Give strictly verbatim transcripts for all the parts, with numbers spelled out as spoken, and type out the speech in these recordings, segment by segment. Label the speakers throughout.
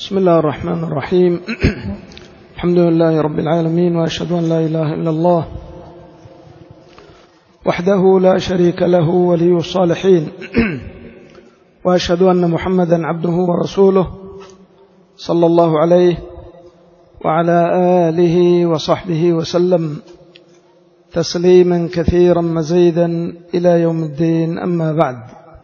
Speaker 1: بسم الله الرحمن الرحيم. الحمد لله رب العالمين، وأشهد أن لا إله إلا الله وحده لا شريك له ولي الصالحين، وأشهد أن محمدا عبده ورسوله صلى الله عليه وعلى آله وصحبه وسلم تسليما كثيرا مزيدا إلى يوم الدين. أما بعد،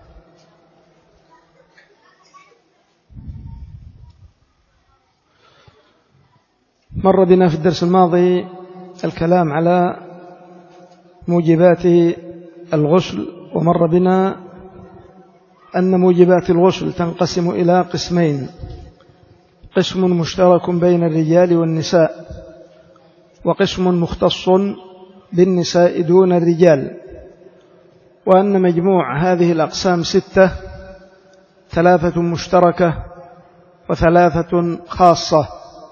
Speaker 1: مر بنا في الدرس الماضي الكلام على موجبات الغسل، ومر بنا أن موجبات الغسل تنقسم إلى قسمين: قسم مشترك بين الرجال والنساء، وقسم مختص بالنساء دون الرجال، وأن مجموع هذه الأقسام ستة: ثلاثة مشتركة وثلاثة خاصة،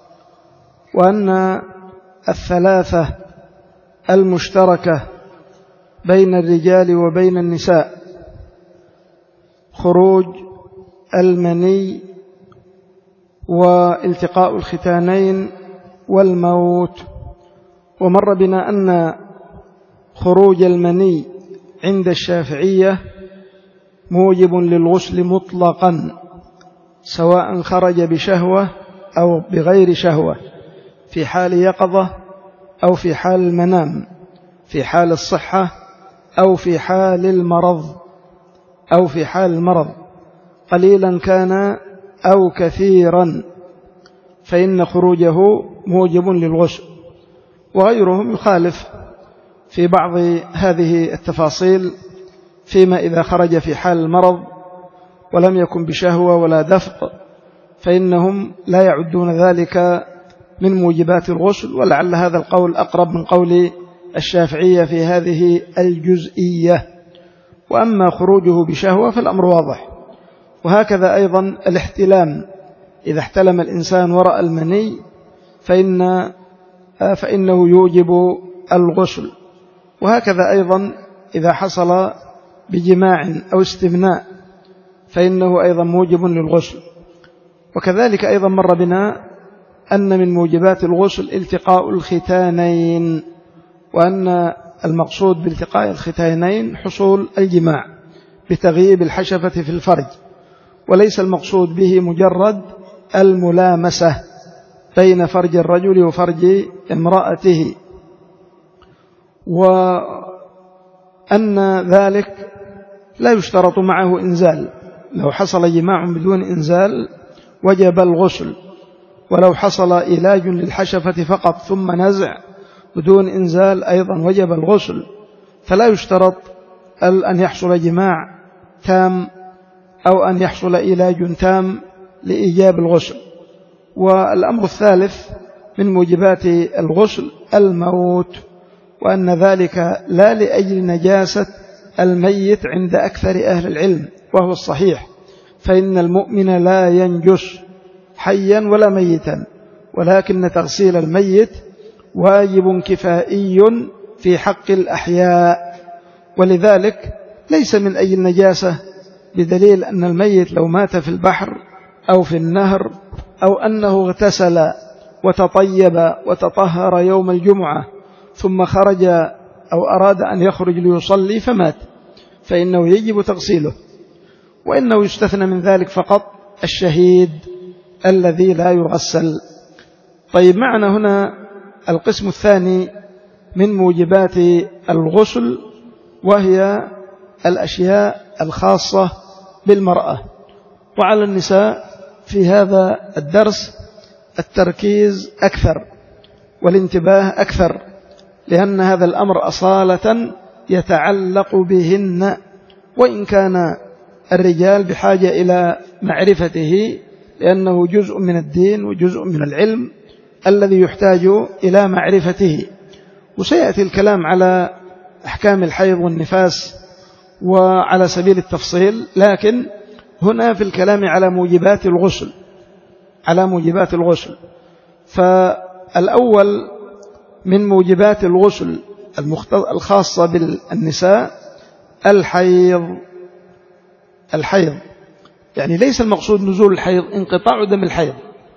Speaker 1: وأن الثلاثة المشتركة بين الرجال وبين النساء خروج المني والتقاء الختانين والموت. ومر بنا أن خروج المني عند الشافعية موجب للغسل مطلقا، سواء خرج بشهوة أو بغير شهوة، في حال يقظة أو في حال المنام، في حال الصحة أو في حال المرض أو في حال المرض قليلا كان أو كثيرا، فإن خروجه موجب للغسل. وغيرهم يخالف في بعض هذه التفاصيل، فيما إذا خرج في حال المرض ولم يكن بشهوة ولا دفق فإنهم لا يعدون ذلك من موجبات الغسل، ولعل هذا القول أقرب من قول الشافعية في هذه الجزئية. وأما خروجه بشهوة فالأمر واضح. وهكذا أيضا الاحتلام، إذا احتلم الإنسان ورأى المني فإن فإنه يوجب الغسل. وهكذا أيضا إذا حصل بجماع أو استمناء فإنه أيضا موجب للغسل. وكذلك أيضا مر بنا أن من موجبات الغسل التقاء الختانين، وأن المقصود بالتقاء الختانين حصول الجماع بتغييب الحشفة في الفرج، وليس المقصود به مجرد الملامسة بين فرج الرجل وفرج امرأته، وأن ذلك لا يشترط معه إنزال. لو حصل جماع بدون إنزال وجب الغسل، ولو حصل إيلاج للحشفة فقط ثم نزع بدون إنزال أيضا وجب الغسل. فلا يشترط أن يحصل جماع تام أو أن يحصل إيلاج تام لإيجاب الغسل. والأمر الثالث من موجبات الغسل الموت، وأن ذلك لا لأجل نجاسة الميت عند أكثر أهل العلم، وهو الصحيح، فإن المؤمن لا ينجس حيا ولا ميتا، ولكن تغسيل الميت واجب كفائي في حق الأحياء، ولذلك ليس من أي نجاسة، بدليل أن الميت لو مات في البحر أو في النهر أو أنه اغتسل وتطيب وتطهر يوم الجمعة ثم خرج أو أراد أن يخرج ليصلي فمات، فإنه يجب تغسيله. وإنه يستثنى من ذلك فقط الشهيد الذي لا يغسل. طيب، معنا هنا القسم الثاني من موجبات الغسل، وهي الأشياء الخاصة بالمرأة. وعلى النساء في هذا الدرس التركيز أكثر والانتباه أكثر، لأن هذا الأمر أصالة يتعلق بهن، وإن كان الرجال بحاجة إلى معرفته، لأنه جزء من الدين وجزء من العلم الذي يحتاج إلى معرفته. وسيأتي الكلام على أحكام الحيض والنفاس وعلى سبيل التفصيل، لكن هنا في الكلام على موجبات الغسل على موجبات الغسل فالأول من موجبات الغسل الخاصة بالنساء الحيض. الحيض يعني ليس المقصود نزول الحيض انقطاع دم الحيض،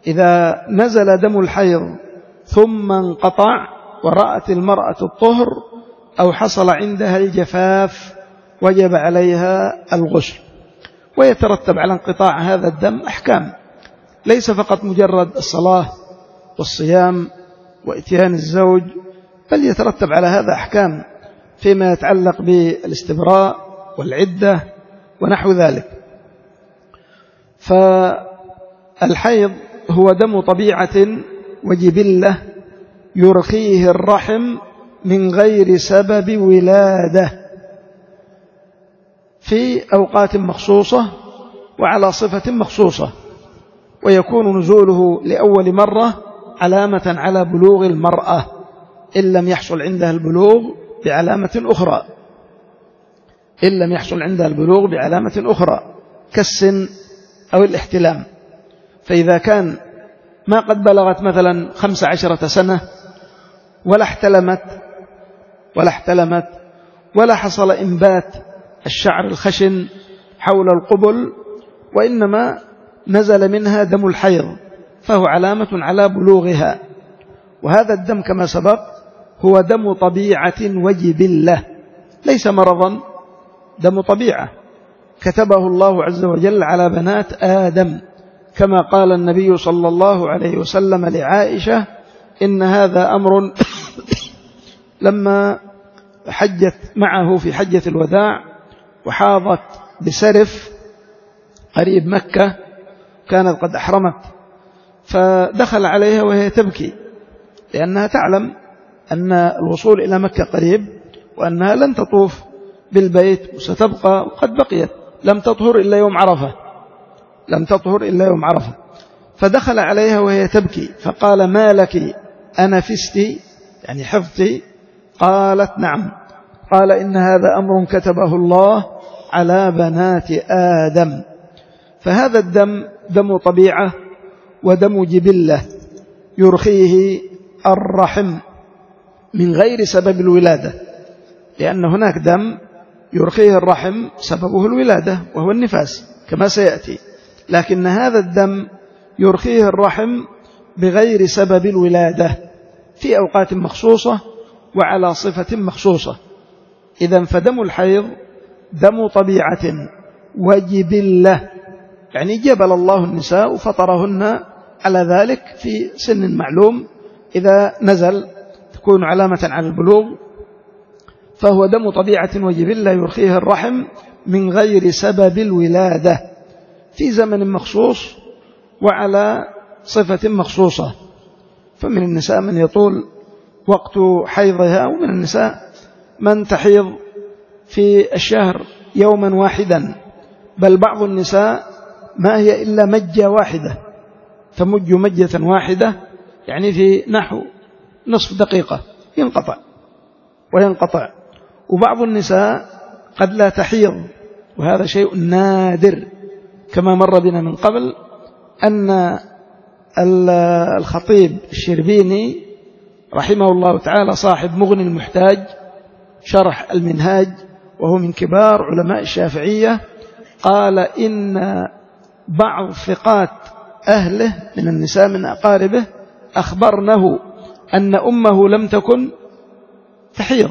Speaker 1: إذا نزل دم الحيض ثم انقطع ورأت المرأة الطهر أو حصل عندها الجفاف وجب عليها الغسل. ويترتب على انقطاع هذا الدم أحكام، ليس فقط مجرد الصلاة والصيام وإتيان الزوج، بل يترتب على هذا أحكام فيما يتعلق بالاستبراء والعدة ونحو ذلك. فالحيض هو دم طبيعة وجبلة يرخيه الرحم من غير سبب ولادة في أوقات مخصوصة وعلى صفة مخصوصة، ويكون نزوله لأول مرة علامة على بلوغ المرأة إن لم يحصل عندها البلوغ بعلامة أخرى إن لم يحصل عندها البلوغ بعلامة أخرى كالسن أو الاحتلام. فإذا كان ما قد بلغت مثلا خمس عشرة سنة ولا احتلمت ولا احتلمت ولا حصل إنبات الشعر الخشن حول القبل، وإنما نزل منها دم الحيض، فهو علامة على بلوغها. وهذا الدم كما سبق هو دم طبيعة وجبلة، ليس مرضا، دم طبيعة كتبه الله عز وجل على بنات آدم، كما قال النبي صلى الله عليه وسلم لعائشة إن هذا أمر لما حجت معه في حجة الوداع وحاضت بسرف قريب مكة، كانت قد أحرمت، فدخل عليها وهي تبكي لأنها تعلم أن الوصول إلى مكة قريب وأنها لن تطوف بالبيت وستبقى، وقد بقيت لم تطهر إلا يوم عرفة لم تطهر إلا يوم عرفة فدخل عليها وهي تبكي فقال ما لك أنفستي يعني حفظتي؟ قالت نعم. قال إن هذا أمر كتبه الله على بنات آدم. فهذا الدم دم طبيعة ودم جبلة يرخيه الرحم من غير سبب الولادة، لأن هناك دم يرخيه الرحم سببه الولادة وهو النفاس كما سيأتي، لكن هذا الدم يرخيه الرحم بغير سبب الولادة في أوقات مخصوصة وعلى صفة مخصوصة. إذن فدم الحيض دم طبيعة وجبلة، يعني جبل الله النساء وفطرهن على ذلك في سن معلوم، إذا نزل تكون علامة على البلوغ، فهو دم طبيعة وجبلة يرخيه الرحم من غير سبب الولادة في زمن مخصوص وعلى صفة مخصوصة. فمن النساء من يطول وقت حيضها، ومن النساء من تحيض في الشهر يوما واحدا، بل بعض النساء ما هي إلا مجة واحدة، تمج مجة واحدة يعني في نحو نصف دقيقة ينقطع وينقطع. وبعض النساء قد لا تحيض، وهذا شيء نادر، كما مر بنا من قبل أن الخطيب الشربيني رحمه الله تعالى صاحب مغني المحتاج شرح المنهاج، وهو من كبار علماء الشافعية، قال إن بعض ثقات أهله من النساء من أقاربه أخبرنه أن أمه لم تكن تحيض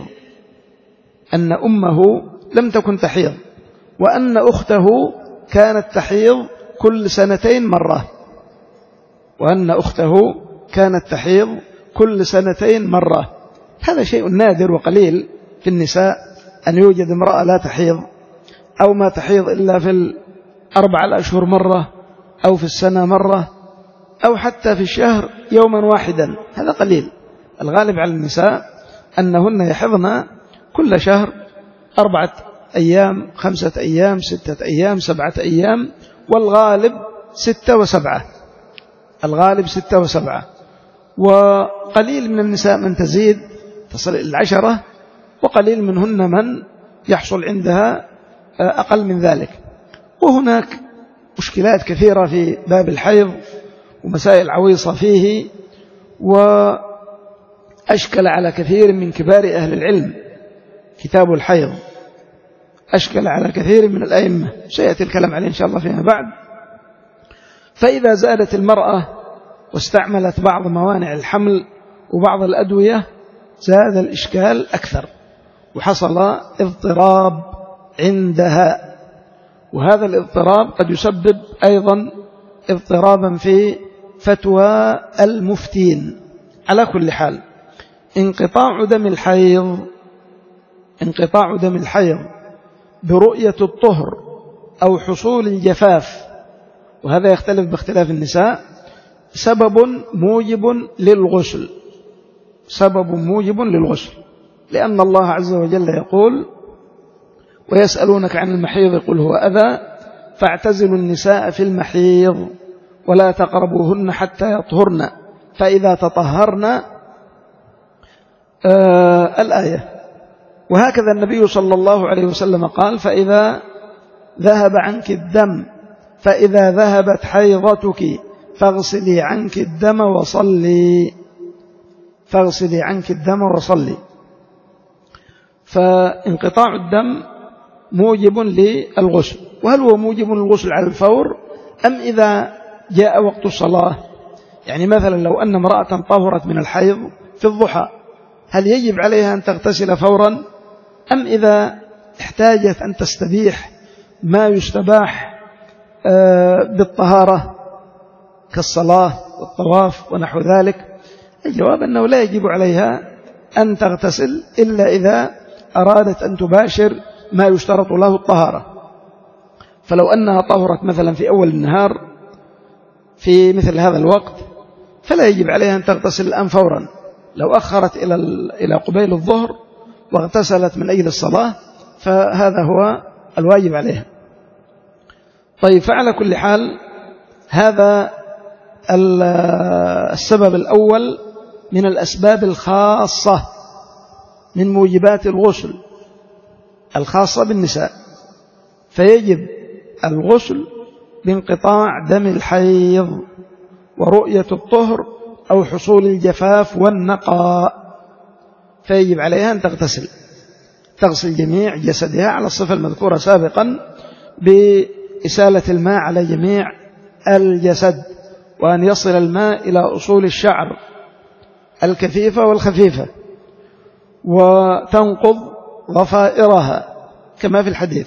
Speaker 1: أن أمه لم تكن تحيض وأن أخته كانت تحيض كل سنتين مرة وأن أخته كانت تحيض كل سنتين مرة. هذا شيء نادر وقليل في النساء أن يوجد امرأة لا تحيض، أو ما تحيض إلا في الأربع الأشهر مرة، أو في السنة مرة، أو حتى في الشهر يوما واحدا. هذا قليل. الغالب على النساء أنهن يحضن كل شهر أربعة أيام، خمسة أيام، ستة أيام، سبعة أيام، والغالب ستة وسبعة الغالب ستة وسبعة وقليل من النساء من تزيد تصل إلى العشرة، وقليل منهن من يحصل عندها أقل من ذلك. وهناك مشكلات كثيرة في باب الحيض ومسائل عويصة فيه، وأشكل على كثير من كبار أهل العلم كتاب الحيض، أشكل على كثير من الأئمة، سيأتي الكلام عليه إن شاء الله فيما بعد. فإذا زادت المرأة واستعملت بعض موانع الحمل وبعض الأدوية زاد الإشكال أكثر وحصل اضطراب عندها، وهذا الاضطراب قد يسبب أيضا اضطرابا في فتوى المفتين. على كل حال انقطاع دم الحيض انقطاع دم الحيض برؤية الطهر أو حصول الجفاف، وهذا يختلف باختلاف النساء، سبب موجب للغسل سبب موجب للغسل لأن الله عز وجل يقول: ويسألونك عن المحيض قل هو أذى فاعتزلوا النساء في المحيض ولا تقربوهن حتى يطهرن فإذا تطهرن. آه الآية. وهكذا النبي صلى الله عليه وسلم قال: فإذا ذهب عنك الدم فإذا ذهبت حيضتك فاغسلي عنك الدم وصلي فاغسلي عنك الدم وصلي. فانقطاع الدم موجب للغسل. وهل هو موجب للغسل على الفور أم إذا جاء وقت الصلاة؟ يعني مثلا لو أن امرأة طهرت من الحيض في الضحى، هل يجب عليها أن تغتسل فورا أم إذا احتاجت أن تستبيح ما يستباح بالطهارة كالصلاة والطواف ونحو ذلك؟ الجواب أنه لا يجب عليها أن تغتسل إلا إذا أرادت أن تباشر ما يشترط له الطهارة. فلو أنها طهرت مثلا في أول النهار في مثل هذا الوقت فلا يجب عليها أن تغتسل الآن فورا. لو أخرت إلى إلى قبيل الظهر واغتسلت من أجل الصلاة فهذا هو الواجب عليها. طيب، فعلى كل حال هذا السبب الأول من الأسباب الخاصة من موجبات الغسل الخاصة بالنساء، فيجب الغسل بانقطاع دم الحيض ورؤية الطهر أو حصول الجفاف والنقاء، فيجب عليها أن تغتسل تغسل جميع جسدها على الصفة المذكورة سابقا بإسالة الماء على جميع الجسد، وأن يصل الماء إلى أصول الشعر الكثيفة والخفيفة، وتنقض ضفائرها كما في الحديث.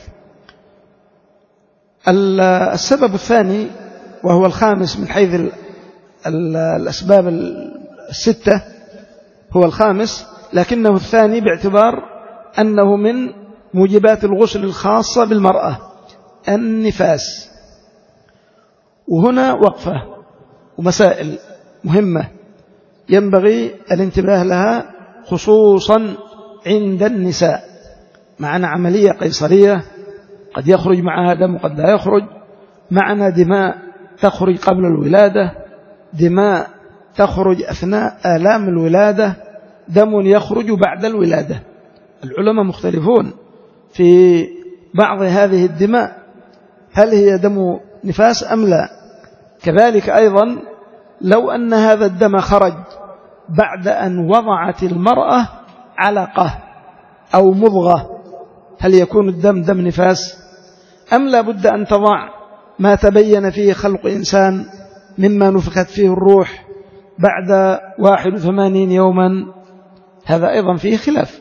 Speaker 1: السبب الثاني وهو الخامس من حيث الأسباب الستة، هو الخامس لكنه الثاني باعتبار أنه من موجبات الغسل الخاصة بالمرأة، النفاس. وهنا وقفة ومسائل مهمة ينبغي الانتباه لها خصوصا عند النساء. معنا عملية قيصرية قد يخرج معها دم وقد لا يخرج، معنا دماء تخرج قبل الولادة، دماء تخرج أثناء آلام الولادة، دم يخرج بعد الولادة. العلماء مختلفون في بعض هذه الدماء، هل هي دم نفاس أم لا؟ كذلك أيضا لو أن هذا الدم خرج بعد أن وضعت المرأة علقة أو مضغة، هل يكون الدم دم نفاس أم لا بد أن تضع ما تبين فيه خلق إنسان مما نفخت فيه الروح بعد واحد وثمانين يوما؟ هذا أيضا فيه خلاف،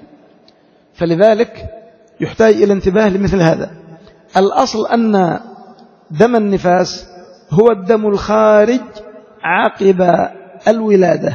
Speaker 1: فلذلك يحتاج إلى انتباه لمثل هذا. الأصل أن دم النفاس هو الدم الخارج عقب الولادة.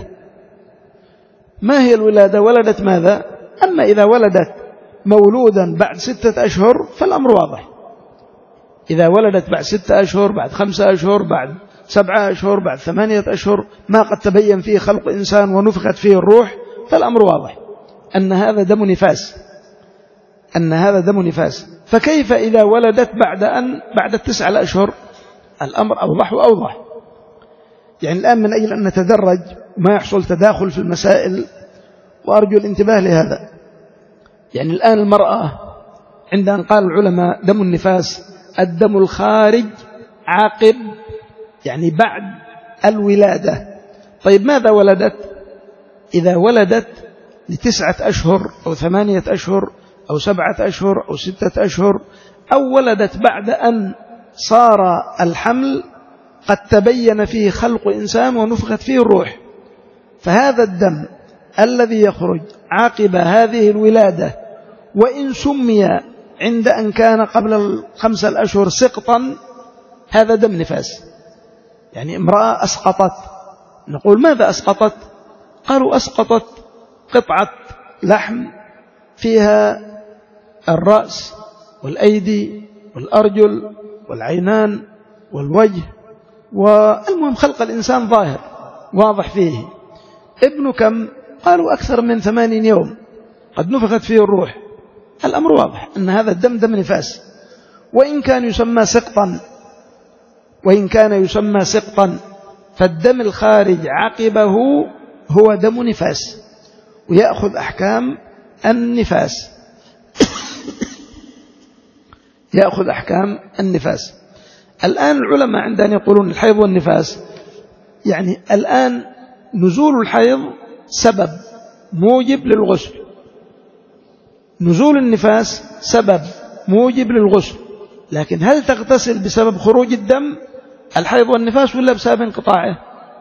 Speaker 1: ما هي الولادة؟ ولدت ماذا؟ أما إذا ولدت مولودا بعد ستة أشهر فالأمر واضح. إذا ولدت بعد ستة أشهر، بعد خمسة أشهر، بعد سبعة أشهر، بعد ثمانية أشهر، ما قد تبين فيه خلق إنسان ونفخت فيه الروح، فالأمر واضح أن هذا دم نفاس أن هذا دم نفاس. فكيف إذا ولدت بعد أن بعد التسعة الأشهر؟ الأمر أوضح وأوضح. يعني الآن من أجل أن نتدرج ما يحصل تداخل في المسائل، وأرجو الانتباه لهذا. يعني الآن المرأة عند أن قال العلماء دم النفاس الدم الخارج عقب، يعني بعد الولادة. طيب ماذا ولدت؟ إذا ولدت لتسعة أشهر أو ثمانية أشهر أو سبعة أشهر أو ستة أشهر، أو ولدت بعد أن صار الحمل قد تبين فيه خلق إنسان ونفخت فيه الروح، فهذا الدم الذي يخرج عقب هذه الولادة وإن سمي عند أن كان قبل الخمسة الأشهر سقطا، هذا دم نفاس. يعني امرأة أسقطت، نقول ماذا أسقطت؟ قالوا أسقطت قطعة لحم فيها الرأس والأيدي والأرجل والعينان والوجه، والمهم خلق الإنسان ظاهر واضح فيه. ابن كم؟ قالوا أكثر من ثمانين يوم قد نفخت فيه الروح. الأمر واضح أن هذا الدم دم نفاس، وإن كان يسمى سقطا وإن كان يسمى سقطا فالدم الخارج عقبه هو دم نفاس ويأخذ أحكام النفاس يأخذ أحكام النفاس. الآن العلماء عندنا يقولون الحيض والنفاس، يعني الآن نزول الحيض سبب موجب للغسل، نزول النفاس سبب موجب للغسل، لكن هل تغتسل بسبب خروج الدم الحيض والنفاس ولا بسبب انقطاعه؟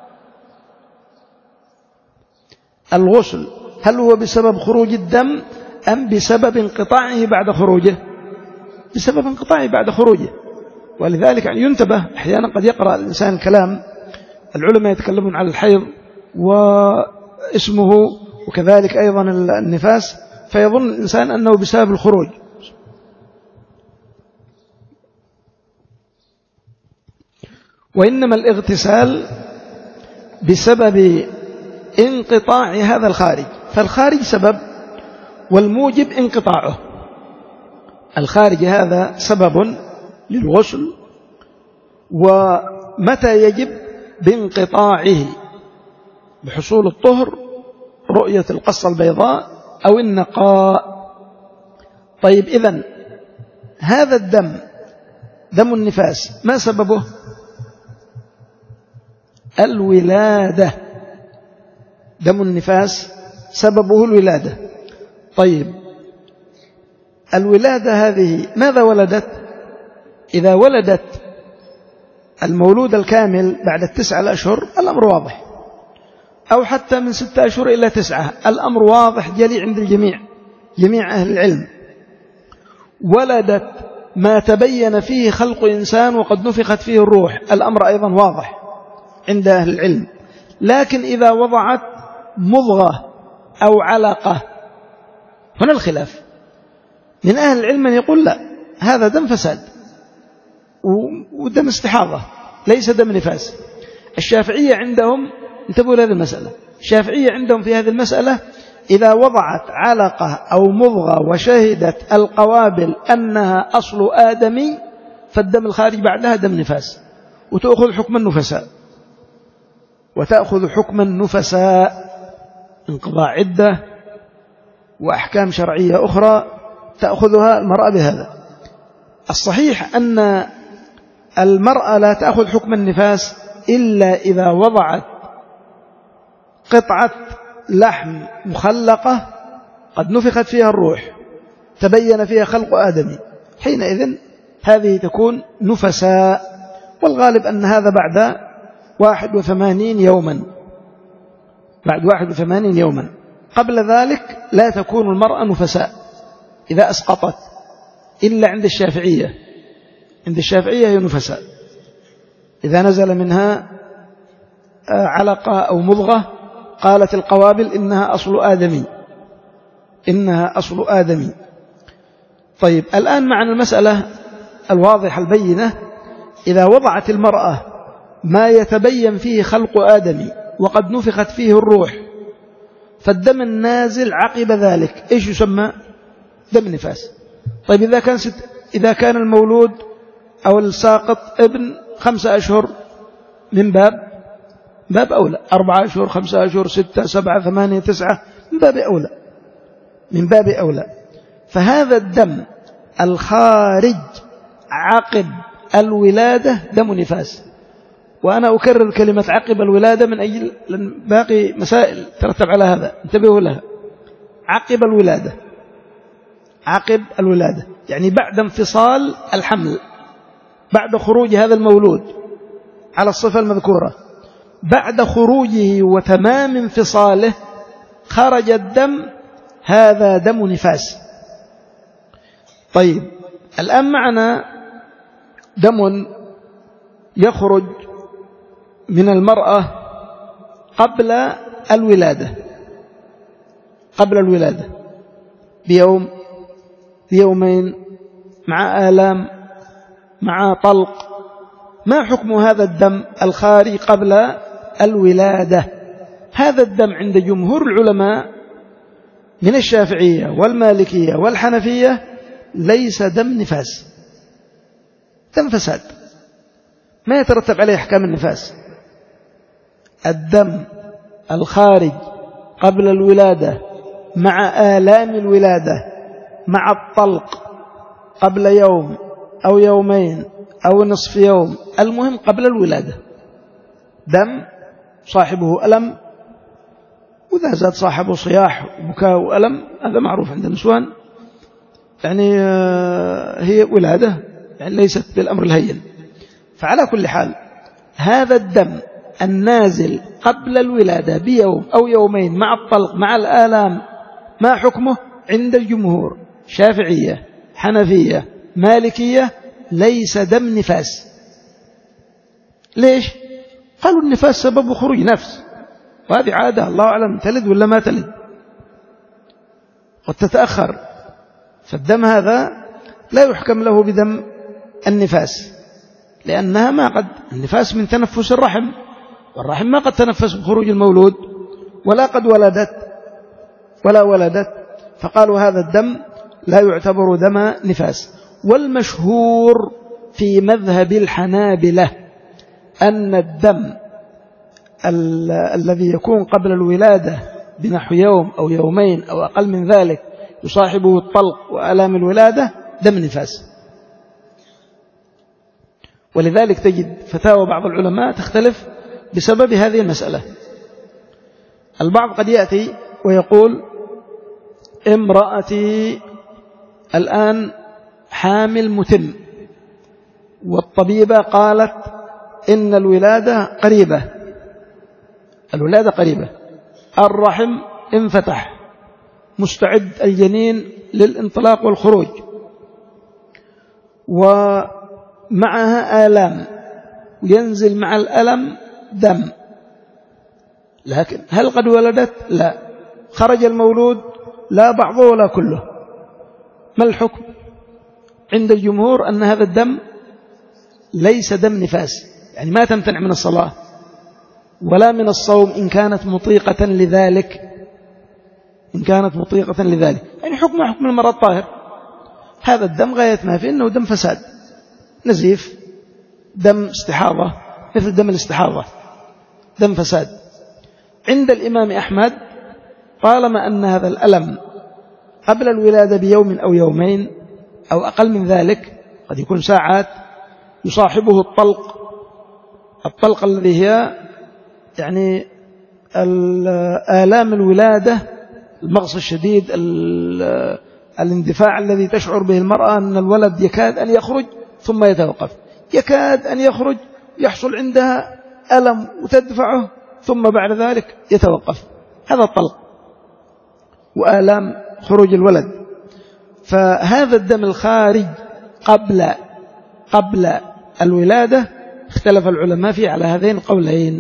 Speaker 1: الغسل هل هو بسبب خروج الدم أم بسبب انقطاعه بعد خروجه؟ بسبب انقطاعه بعد خروجه. ولذلك يعني ينتبه، أحيانا قد يقرأ الإنسان كلام العلماء يتكلمون على الحيض واسمه وكذلك أيضا النفاس فيظن الإنسان أنه بسبب الخروج، وإنما الاغتسال بسبب انقطاع هذا الخارج، فالخارج سبب والموجب انقطاعه. الخارج هذا سبب للغسل، ومتى يجب؟ بانقطاعه، بحصول الطهر، رؤية القصة البيضاء أو النقاء. طيب إذن هذا الدم دم النفاس ما سببه؟ الولادة. دم النفاس سببه الولادة. طيب الولادة هذه ماذا ولدت؟ إذا ولدت المولود الكامل بعد التسعة الأشهر الأمر واضح، أو حتى من ستة أشهر إلى تسعة الأمر واضح جلي عند الجميع، جميع أهل العلم. ولدت ما تبين فيه خلق إنسان وقد نفخت فيه الروح، الأمر أيضا واضح عند أهل العلم. لكن إذا وضعت مضغة أو علقة هنا الخلاف. من أهل العلم من يقول لا، هذا دم فساد ودم استحاضة ليس دم نفاس. الشافعية عندهم انتبهوا لهذه المسألة، الشافعية عندهم في هذه المسألة إذا وضعت علقة أو مضغة وشهدت القوابل أنها أصل آدمي فالدم الخارج بعدها دم نفاس، وتأخذ حكم النفساء وتأخذ حكم النفساء، انقضاء عدة وأحكام شرعية أخرى تأخذها المرأة بهذا. الصحيح أن المرأة لا تأخذ حكم النفاس إلا إذا وضعت قطعة لحم مخلقة قد نفخت فيها الروح تبين فيها خلق آدمي، حينئذ هذه تكون نفساء، والغالب أن هذا بعد واحد وثمانين يوما، بعد واحد وثمانين يوما. قبل ذلك لا تكون المرأة نفساء إذا أسقطت، إلا عند الشافعية، عند الشافعية هي نفساء إذا نزل منها علقة أو مضغة قالت القوابل إنها أصل آدمي، إنها أصل آدمي. طيب الآن معنا المسألة الواضحة البينة، إذا وضعت المرأة ما يتبين فيه خلق آدمي وقد نفخت فيه الروح فالدم النازل عقب ذلك إيش يسمى؟ دم نفاس. طيب إذا كان, ست إذا كان المولود أو الساقط ابن خمسة أشهر من باب باب أولى، أربعة أشهر خمسة أشهر ستة سبعة ثمانية تسعة من باب أولى، من باب أولى. فهذا الدم الخارج عقب الولادة دم نفاس. وأنا أكرر كلمة عقب الولادة من أجل باقي مسائل ترتب على هذا، انتبهوا لها. عقب الولادة، عقب الولادة يعني بعد انفصال الحمل، بعد خروج هذا المولود على الصفة المذكورة بعد خروجه وتمام انفصاله خرج الدم، هذا دم نفاس. طيب الآن معنا دم يخرج من المرأة قبل الولادة قبل الولادة بيوم بيومين، مع آلام، مع طلق. ما حكم هذا الدم الخارج قبل الولادة؟ هذا الدم عند جمهور العلماء من الشافعية والمالكية والحنفية ليس دم نفاس، دم فساد، ما يترتب عليه أحكام النفاس. الدم الخارج قبل الولادة مع آلام الولادة مع الطلق قبل يوم أو يومين أو نصف يوم، المهم قبل الولادة، دم صاحبه ألم، وإذا زاد صاحبه صياح وبكاء وألم هذا معروف عند النسوان، يعني هي ولادة يعني ليست بالأمر الهين. فعلى كل حال هذا الدم النازل قبل الولادة بيوم أو يومين مع الطلق مع الآلام ما حكمه عند الجمهور شافعية حنفية مالكية؟ ليس دم نفاس. ليش؟ قالوا النفاس سبب خروج نفس، وهذه عادة الله أعلم تلد ولا ما تلد قد تتأخر، فالدم هذا لا يحكم له بدم النفاس، لأنها ما قد النفاس من تنفس الرحم، والرحم ما قد تنفس بخروج المولود ولا قد ولدت ولا ولدت، فقالوا هذا الدم لا يعتبر دم نفاس. والمشهور في مذهب الحنابلة أن الدم ال الذي يكون قبل الولادة بنحو يوم أو يومين أو أقل من ذلك يصاحبه الطلق وآلام الولادة دم نفاس. ولذلك تجد فتاوى بعض العلماء تختلف بسبب هذه المسألة. البعض قد يأتي ويقول امرأتي الآن حامل متم، والطبيبة قالت إن الولادة قريبة، الولادة قريبة، الرحم انفتح مستعد الجنين للانطلاق والخروج، ومعها آلام وينزل مع الألم دم، لكن هل قد ولدت؟ لا. خرج المولود؟ لا بعضه ولا كله. ما الحكم؟ عند الجمهور أن هذا الدم ليس دم نفاس، يعني ما تمتنع من الصلاة ولا من الصوم إن كانت مطيقة لذلك، إن كانت مطيقة لذلك، يعني حكم حكم المرأة الطاهر. هذا الدم غاية ما فيه أنه دم فساد، نزيف، دم استحاضة، مثل دم الاستحاضة، دم فساد. عند الإمام أحمد طالما أن هذا الألم قبل الولادة بيوم أو يومين أو أقل من ذلك، قد يكون ساعات، يصاحبه الطلق، الطلق الذي هي يعني آلام الولادة، المغص الشديد، الاندفاع الذي تشعر به المرأة أن الولد يكاد أن يخرج ثم يتوقف، يكاد أن يخرج يحصل عندها ألم وتدفعه ثم بعد ذلك يتوقف، هذا الطلق وآلام خروج الولد. فهذا الدم الخارج قبل قبل الولادة اختلف العلماء فيه على هذين القولين.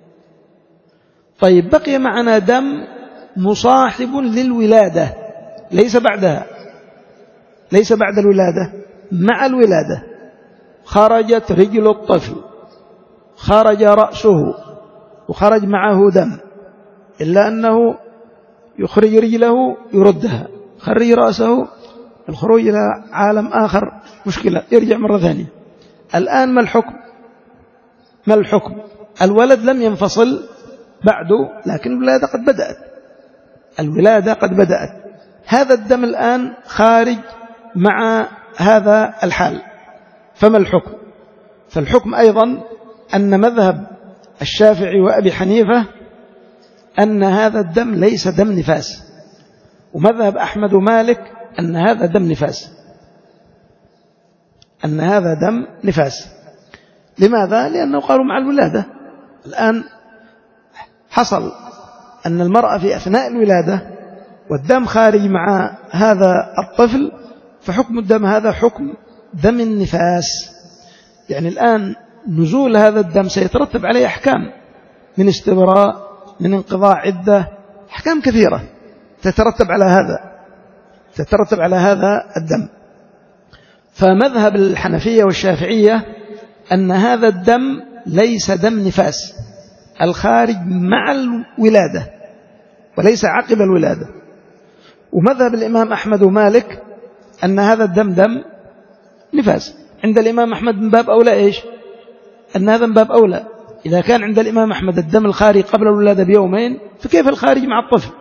Speaker 1: طيب بقي معنا دم مصاحب للولادة، ليس بعدها، ليس بعد الولادة، مع الولادة، خرجت رجل الطفل، خرج رأسه وخرج معه دم، إلا أنه يخرج رجله يردها، خرج رأسه، الخروج إلى عالم آخر مشكلة، يرجع مرة ثانية. الآن ما الحكم؟ ما الحكم؟ الولد لم ينفصل بعده، لكن الولادة قد بدأت، الولادة قد بدأت، هذا الدم الآن خارج مع هذا الحال، فما الحكم؟ فالحكم أيضا أن مذهب الشافعي وأبي حنيفة أن هذا الدم ليس دم نفاس، ومذهب أحمد ومالك أن هذا دم نفاس، أن هذا دم نفاس. لماذا؟ لأنه قالوا مع الولادة. الآن حصل أن المرأة في أثناء الولادة والدم خارج مع هذا الطفل، فحكم الدم هذا حكم دم النفاس. يعني الآن نزول هذا الدم سيترتب عليه أحكام، من استبراء، من انقضاء عدة، أحكام كثيرة تترتب على هذا تترتب على هذا الدم. فمذهب الحنفية والشافعية أن هذا الدم ليس دم نفاس الخارج مع الولادة وليس عقب الولادة. ومذهب الإمام أحمد ومالك أن هذا الدم دم نفاس. عند الإمام أحمد من باب أولى إيش؟ أن هذا من باب أولى. إذا كان عند الإمام أحمد الدم الخارج قبل الولادة بيومين، فكيف الخارج مع الطفل؟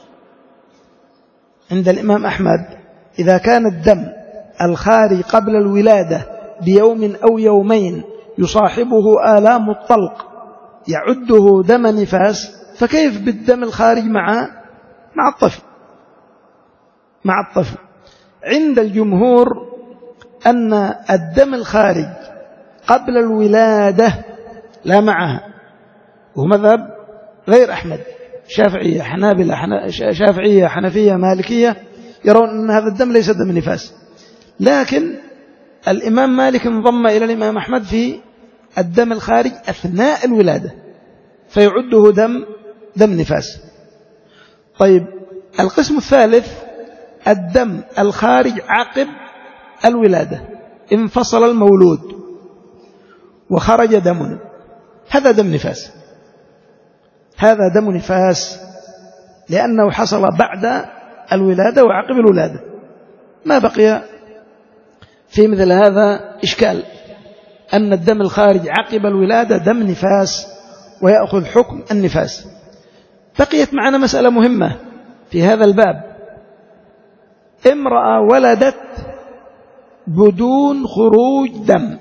Speaker 1: عند الإمام أحمد إذا كان الدم الخارج قبل الولادة بيوم أو يومين يصاحبه آلام الطلق يعده دم نفاس، فكيف بالدم الخارج مع مع الطفل مع الطفل عند الجمهور أن الدم الخارج قبل الولادة لا معها، وهو مذهب غير أحمد، شافعية حنابلة شافعية حنفية مالكية يرون أن هذا الدم ليس دم نفاس. لكن الإمام مالك انضم إلى الإمام أحمد في الدم الخارج أثناء الولادة فيعده دم دم نفاس. طيب القسم الثالث الدم الخارج عقب الولادة، انفصل المولود وخرج دم، هذا دم نفاس هذا دم نفاس لأنه حصل بعد الولادة وعقب الولادة، ما بقي في مثل هذا إشكال أن الدم الخارج عقب الولادة دم نفاس ويأخذ حكم النفاس. بقيت معنا مسألة مهمة في هذا الباب، امرأة ولدت بدون خروج دم،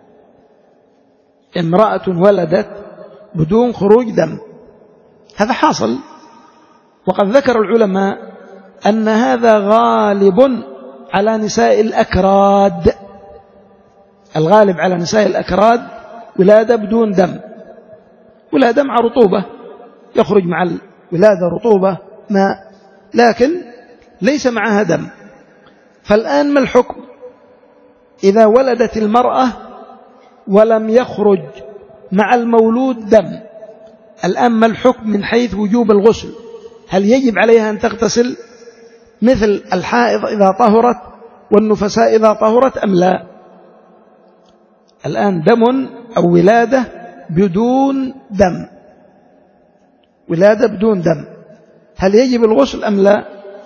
Speaker 1: امرأة ولدت بدون خروج دم، هذا حاصل. وقد ذكر العلماء أن هذا غالب على نساء الأكراد، الغالب على نساء الأكراد ولادة بدون دم، ولادة مع رطوبة، يخرج مع الولادة رطوبة ماء لكن ليس معها دم. فالآن ما الحكم إذا ولدت المرأة ولم يخرج مع المولود دم؟ الآن ما الحكم من حيث وجوب الغسل؟ هل يجب عليها أن تغتسل مثل الحائض إذا طهرت والنفساء إذا طهرت أم لا؟ الآن دم أو ولادة بدون دم، ولادة بدون دم، هل يجب الغسل أم لا؟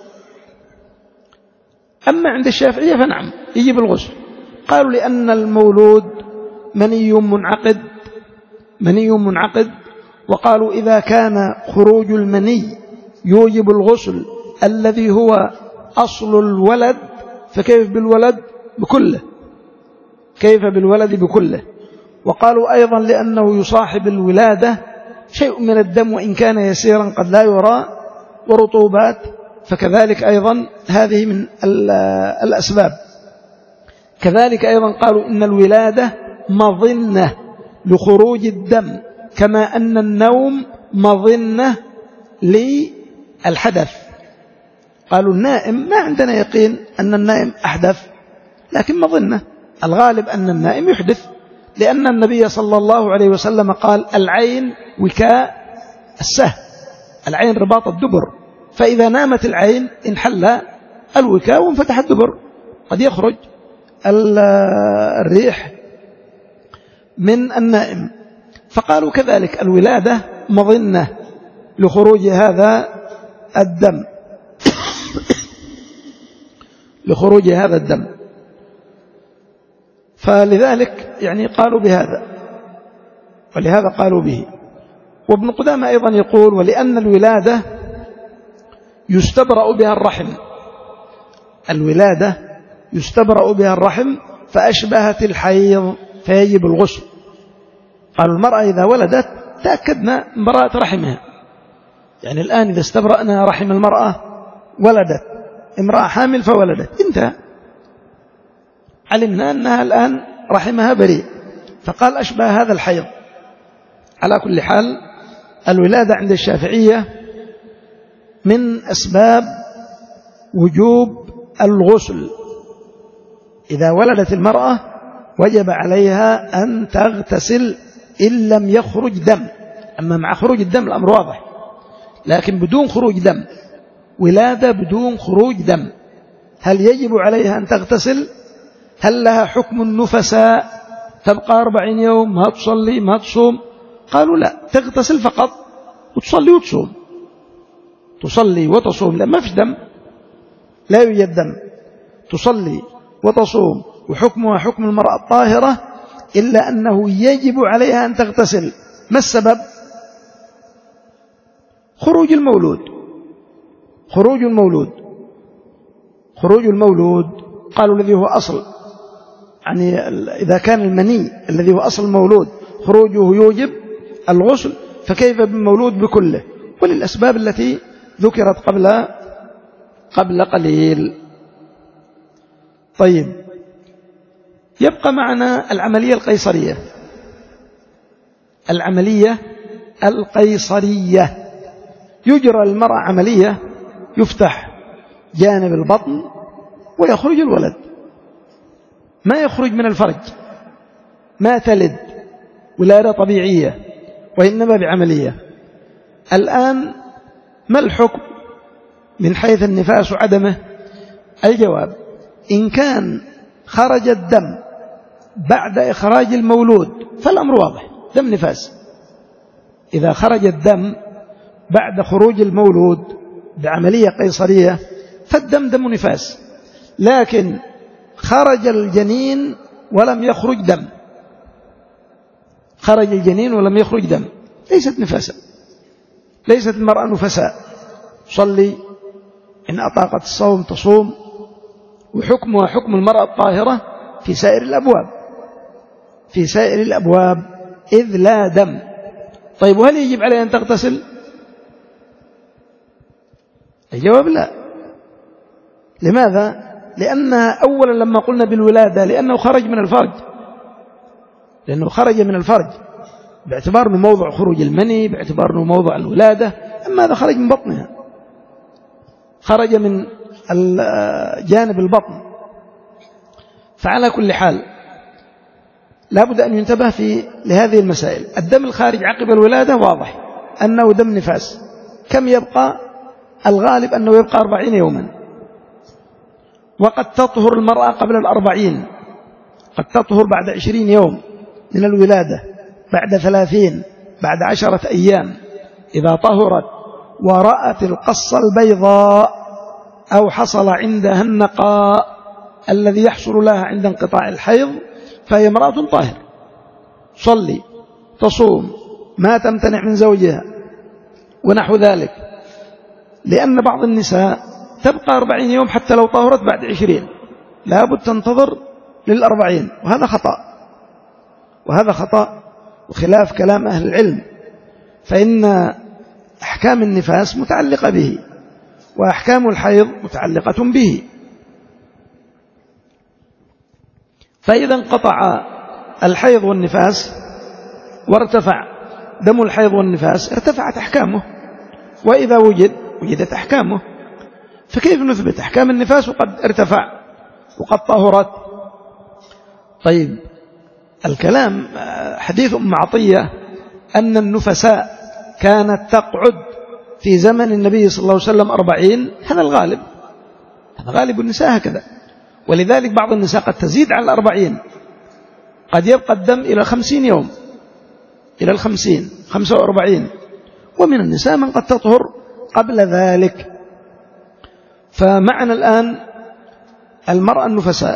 Speaker 1: أما عند الشافعية فنعم يجب الغسل، قالوا لأن المولود مني منعقد مني منعقد وقالوا إذا كان خروج المني يوجب الغسل الذي هو أصل الولد فكيف بالولد بكله كيف بالولد بكله. وقالوا أيضا لأنه يصاحب الولادة شيء من الدم وإن كان يسيرا قد لا يرى ورطوبات، فكذلك أيضا هذه من الأسباب. كذلك أيضا قالوا إن الولادة مظنة لخروج الدم كما أن النوم مظنة للحدث. قالوا النائم ما عندنا يقين أن النائم أحدث لكن مظنة، الغالب أن النائم يحدث، لأن النبي صلى الله عليه وسلم قال العين وكاء السهم، العين رباط الدبر، فإذا نامت العين انحل الوكاء وانفتح الدبر، قد يخرج الريح من النائم. فقالوا كذلك الولادة مظنة لخروج هذا الدم لخروج هذا الدم فلذلك يعني قالوا بهذا ولهذا قالوا به. وابن قدامة أيضا يقول ولأن الولادة يستبرأ بها الرحم، الولادة يستبرأ بها الرحم فأشبهت الحيض فيجب الغسل. قالوا المرأة إذا ولدت تأكدنا من براءة رحمها، يعني الآن إذا استبرأنا رحم المرأة ولدت امرأة حامل فولدت انتهى، علمنا أنها الآن رحمها بريء. فقال أشبه هذا الحيض. على كل حال الولادة عند الشافعية من أسباب وجوب الغسل. إذا ولدت المرأة وجب عليها أن تغتسل إن لم يخرج دم. أما مع خروج الدم الأمر واضح، لكن بدون خروج دم، ولادة بدون خروج دم، هل يجب عليها أن تغتسل؟ هل لها حكم النفساء تبقى أربعين يوم ما تصلي ما تصوم؟ قالوا لا، تغتسل فقط وتصلي وتصوم، تصلي وتصوم، لا ما فيش دم، لا يوجد دم، تصلي وتصوم وحكمها حكم المرأة الطاهرة، إلا أنه يجب عليها أن تغتسل. ما السبب؟ خروج المولود. خروج المولود خروج المولود قالوا الذي هو أصل، يعني إذا كان المني الذي هو أصل المولود خروجه يوجب الغسل، فكيف بالمولود بكله؟ وللأسباب التي ذكرت قبل قبل قليل. طيب، يبقى معنا العملية القيصرية. العملية القيصرية يجرى المرأة عملية، يفتح جانب البطن ويخرج الولد، ما يخرج من الفرج، ما تلد ولادة طبيعية، وإنما بعملية. الآن ما الحكم من حيث النفاس وعدمه؟ الجواب: إن كان خرج الدم بعد إخراج المولود فالأمر واضح، دم نفاس. إذا خرج الدم بعد خروج المولود بعملية قيصرية فالدم دم نفاس. لكن خرج الجنين ولم يخرج دم، خرج الجنين ولم يخرج دم، ليست نفاسا، ليست المرأة نفساء، تصلي إن أطاقت الصوم تصوم، وحكمها حكم المرأة الطاهرة في سائر الأبواب، في سائر الأبواب إذ لا دم. طيب، وهل يجب عليها أن تغتسل؟ الجواب لا. لماذا؟ لأنها أولا لما قلنا بالولادة لأنه خرج من الفرج، لأنه خرج من الفرج باعتبار أنه موضع خروج المني، باعتبار أنه موضع الولادة. أما هذا خرج من بطنها، خرج من جانب البطن. فعلى كل حال لابد أن ينتبه في لهذه المسائل. الدم الخارج عقب الولادة واضح أنه دم نفاس. كم يبقى؟ الغالب أنه يبقى أربعين يوما، وقد تطهر المرأة قبل الأربعين، قد تطهر بعد عشرين يوم من الولادة، بعد ثلاثين، بعد عشرة أيام. إذا طهرت ورأت القصة البيضاء أو حصل عندها النقاء الذي يحصل لها عند انقطاع الحيض فهي امرأة طاهر، تصلي تصوم، ما تمتنع من زوجها ونحو ذلك. لأن بعض النساء تبقى أربعين يوم حتى لو طهرت بعد عشرين، لابد تنتظر للأربعين، وهذا خطأ، وهذا خطأ وخلاف كلام أهل العلم. فإن أحكام النفاس متعلقة به، وأحكام الحيض متعلقة به. فإذا انقطع الحيض والنفاس وارتفع دم الحيض والنفاس ارتفعت أحكامه، وإذا وجد وجدت أحكامه. فكيف نثبت أحكام النفاس وقد ارتفع وقد طهرت؟ طيب، الكلام حديث أم عطية أن النفساء كانت تقعد في زمن النبي صلى الله عليه وسلم أربعين، هذا الغالب، هذا غالب النساء هكذا. ولذلك بعض النساء قد تزيد على الأربعين، قد يبقى الدم إلى خمسين يوم، إلى الخمسين، خمسة وأربعين. ومن النساء من قد تطهر قبل ذلك. فمعنا الآن المرأة النفساء،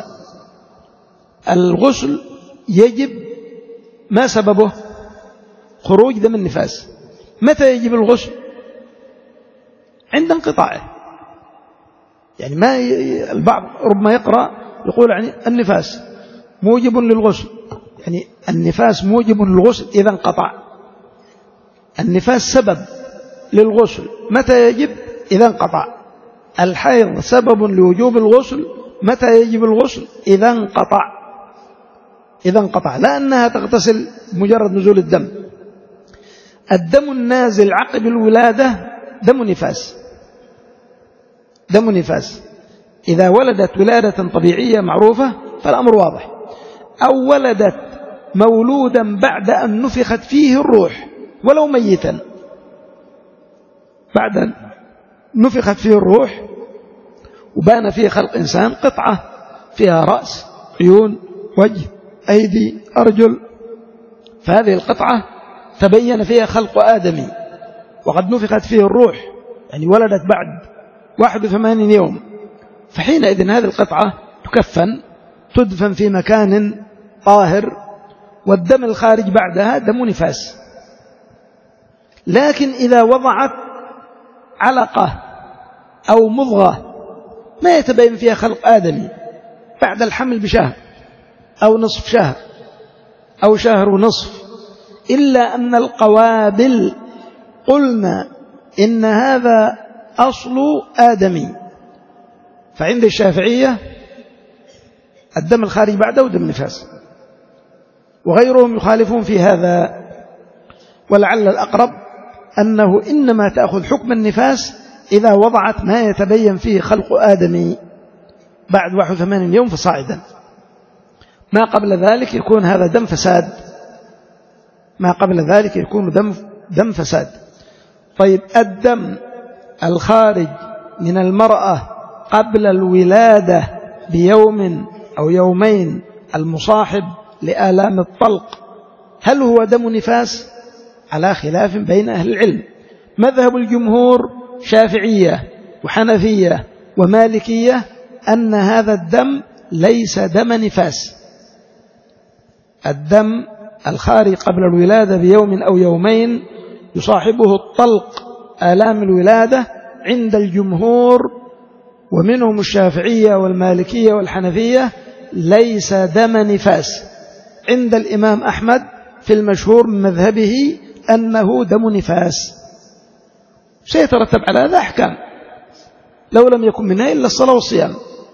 Speaker 1: الغسل يجب، ما سببه؟ خروج دم النفاس. متى يجب الغسل؟ عند انقطاعه. يعني ما ي... البعض ربما يقرأ يقول يعني النفاس موجب للغسل، يعني النفاس موجب للغسل إذا انقطع. النفاس سبب للغسل، متى يجب؟ إذا انقطع. الحيض سبب لوجوب الغسل، متى يجب الغسل؟ إذا انقطع. إذا انقطع، لا أنها تغتسل مجرد نزول الدم. الدم النازل عقب الولادة دم نفاس، دم نفاس. إذا ولدت ولادة طبيعية معروفة فالأمر واضح، أو ولدت مولودا بعد أن نفخت فيه الروح ولو ميتا، بعد أن نفخت فيه الروح وبان فيه خلق إنسان، قطعة فيها رأس، عيون، وجه، أيدي، أرجل، فهذه القطعة تبين فيها خلق آدمي وقد نفخت فيه الروح، يعني ولدت بعد واحد وثمانين يوم، فحينئذ هذه القطعة تكفن، تدفن في مكان طاهر، والدم الخارج بعدها دم نفاس. لكن إذا وضعت علقة أو مضغة ما يتبين فيها خلق آدمي بعد الحمل بشهر أو نصف شهر أو شهر ونصف، إلا أن القوابل قلنا إن هذا أصل آدمي، فعند الشافعية الدم الخارج بعده دم نفاس، وغيرهم يخالفون في هذا، ولعل الأقرب أنه إنما تأخذ حكم النفاس إذا وضعت ما يتبين فيه خلق آدمي بعد واحد وثمانين يوم فصاعدا، ما قبل ذلك يكون هذا دم فساد، ما قبل ذلك يكون دم, دم فساد. طيب الدم الخارج من المرأة قبل الولادة بيوم أو يومين المصاحب لآلام الطلق هل هو دم نفاس؟ على خلاف بين أهل العلم. مذهب الجمهور شافعية وحنفية ومالكية أن هذا الدم ليس دم نفاس. الدم الخارج قبل الولادة بيوم أو يومين يصاحبه الطلق آلام الولادة عند الجمهور ومنهم الشافعية والمالكية والحنفية ليس دم نفاس. عند الإمام أحمد في المشهور من مذهبه أنه دم نفاس. سيترتب على هذا أحكام لو لم يكن منها إلا الصلاة والصيام،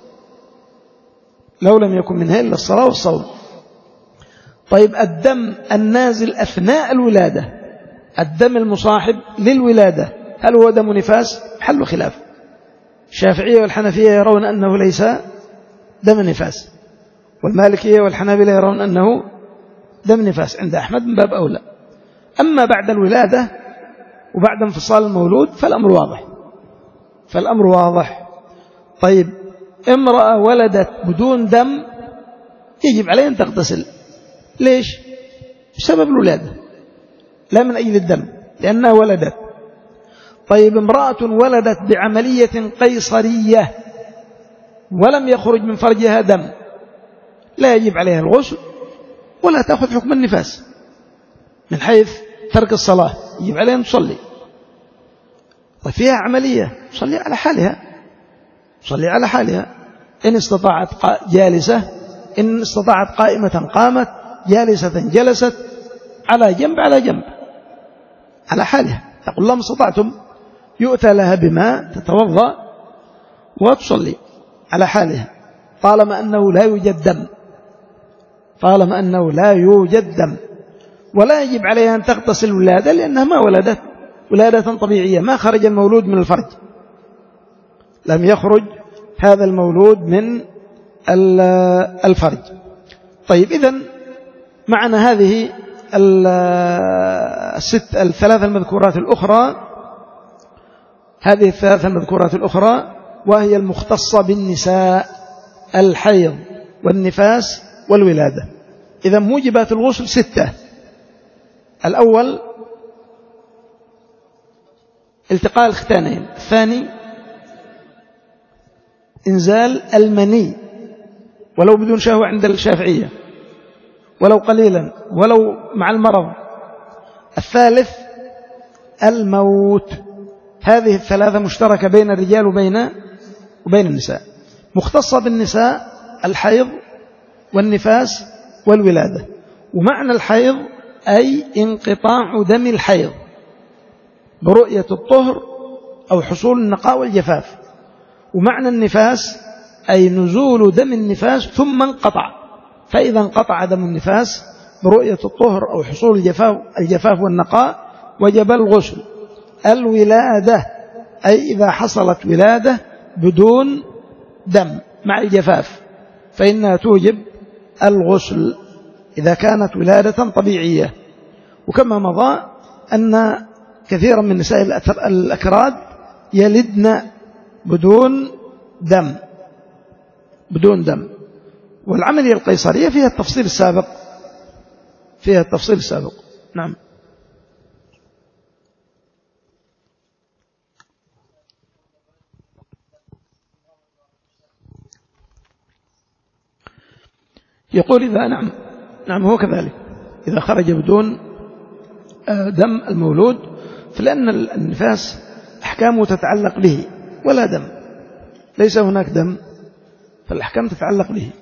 Speaker 1: لو لم يكن منها إلا الصلاة والصوم. طيب الدم النازل أثناء الولادة، الدم المصاحب للولادة هل هو دم نفاس؟ حل خلاف. الشافعية والحنفية يرون أنه ليس دم نفاس، والمالكية والحنابلة يرون أنه دم نفاس، عند أحمد من باب أولى. أما بعد الولادة وبعد انفصال المولود فالأمر واضح، فالأمر واضح. طيب امرأة ولدت بدون دم يجب عليها أن تغتسل. ليش؟ بسبب الولادة، لا من أجل الدم، لأنها ولدت. طيب امرأة ولدت بعملية قيصرية ولم يخرج من فرجها دم لا يجب عليها الغسل ولا تأخذ حكم النفاس من حيث ترك الصلاة، يجب عليها أن تصلي. طيب فيها عملية تصلي على حالها، تصلي على حالها، إن استطاعت جالسة، إن استطاعت قائمة قامت، جالسة جلست، على جنب على جنب، على حالها. تقول لهم استطعتم، يؤتى لها بماء تتوضأ وتصلي على حالها طالما أنه لا يوجد دم، طالما أنه لا يوجد دم. ولا يجب عليها أن تغتسل الولادة لأنها ما ولدت ولادة طبيعية، ما خرج المولود من الفرج، لم يخرج هذا المولود من الفرج. طيب إذن معنا هذه الست الثلاث المذكورات الأخرى، هذه الثلاث المذكورات الأخرى وهي المختصة بالنساء: الحيض والنفاس والولادة. إذا موجبات الغسل ستة: الأول التقاء الختانين، الثاني إنزال المني ولو بدون شهوة عند الشافعية ولو قليلا ولو مع المرض، الثالث الموت. هذه الثلاثة مشتركة بين الرجال وبين وبين النساء. مختصة بالنساء: الحيض والنفاس والولادة. ومعنى الحيض أي انقطاع دم الحيض برؤية الطهر أو حصول النقاء والجفاف. ومعنى النفاس أي نزول دم النفاس ثم انقطع فإذا انقطع دم النفاس برؤية الطهر أو حصول الجفاف, الجفاف والنقاء وجب الغسل. الولادة أي إذا حصلت ولادة بدون دم مع الجفاف فإنها توجب الغسل إذا كانت ولادة طبيعية. وكما مضى أن كثيرا من نساء الأكراد يلدن بدون دم بدون دم والعملية القيصرية فيها التفصيل السابق فيها التفصيل السابق نعم. يقول إذا نعم نعم هو كذلك إذا خرج بدون دم المولود فلأن النفاس أحكامه تتعلق به ولا دم ليس هناك دم فالأحكام تتعلق به.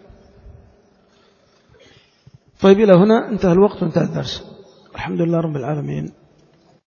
Speaker 1: طيب إلى هنا انتهى الوقت وانتهى الدرس. الحمد لله رب العالمين.